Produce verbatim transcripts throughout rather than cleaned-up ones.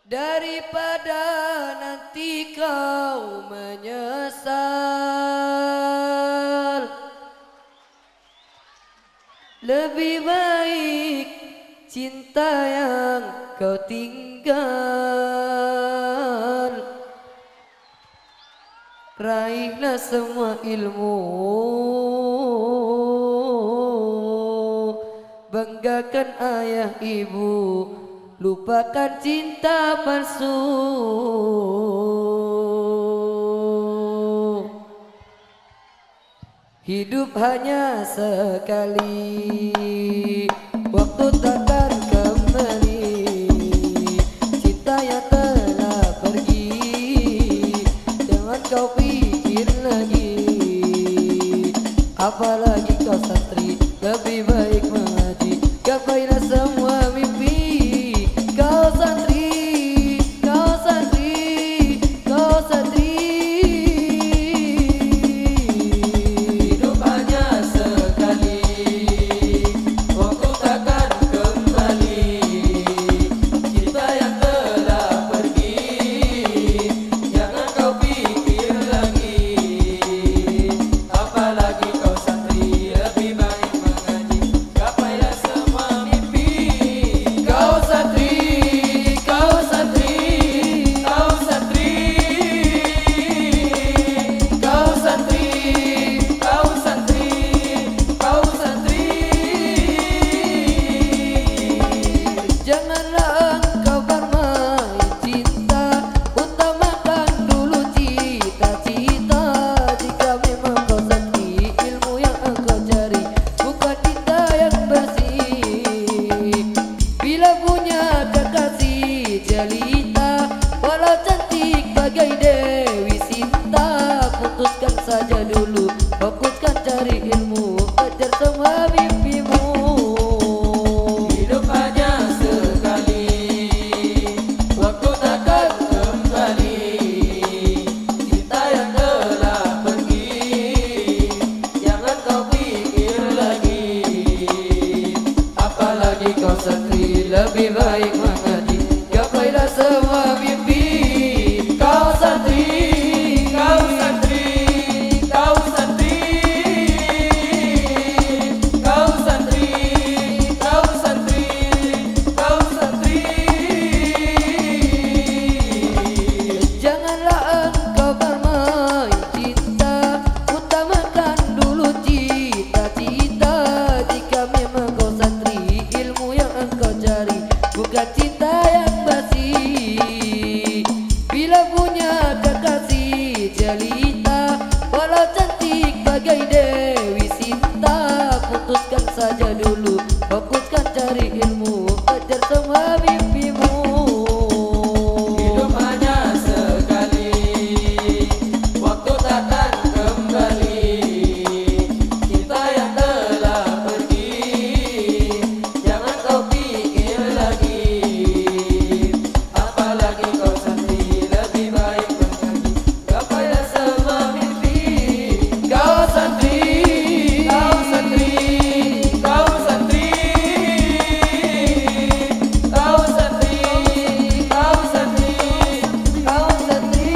daripada nanti kau menyesal. Lebih baik cinta yang kau tinggal. Raihlah semua ilmu, banggakan ayah ibu, lupakan cinta palsu. Hidup hanya sekali, waktu takkan kembali. Cinta yang telah pergi, jangan kau pikir lagi. Apalagi kau santri, lebih baik mengaji. Gapailah semua mimpi. Kau santri, kau santri, kau santri. Janganlah engkau bermain cinta, utamakan dulu cita-cita. Jika memang kau santri, ilmu yang engkau cari bukan cinta yang bersih. Bila punya kekasih jelita, walau cantik bagai Dewi Sinta, putuskan saja dulu, fokuskan cari ilmu, kejar semua mimpimu. Lebih baik mengaji, gapailah semua mimpi. Kau santri, kau santri, kau santri, kau santri, kau santri, kau santri. Janganlah engkau bermain cinta, utamakan dulu cita-cita. Jika memang kau santri, ilmu yang engkau cari bukan cinta yang basi. Bila punya kekasih jelita, walau cantik bagai Dewi Sinta, putuskan saja dulu, fokuskan cari ilmu, kejar semua mimpimu. Hidup hanya sekali, waktu takkan kembali. Cinta yang telah pergi, jangan kau pikir lagi. Apalagi kau santri, lebih baik mengaji. Gapailah semua mimpi. Kau santri, kau santri, kau santri, kau santri, kau santri, kau santri.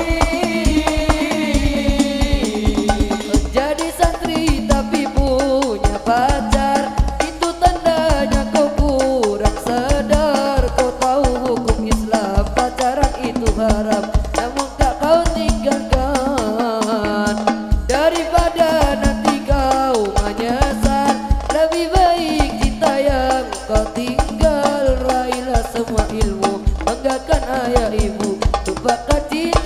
Jadi santri tapi punya pacar, itu tandanya kau kurang sadar. Kau tahu hukum Islam, pacaran itu haram, namun tak kau tinggalkan. Daripada nanti kau menyesal, lebih baik cinta yang kau tinggal. Raihlah semua ilmu, banggakan ayah ibu, lupakan cinta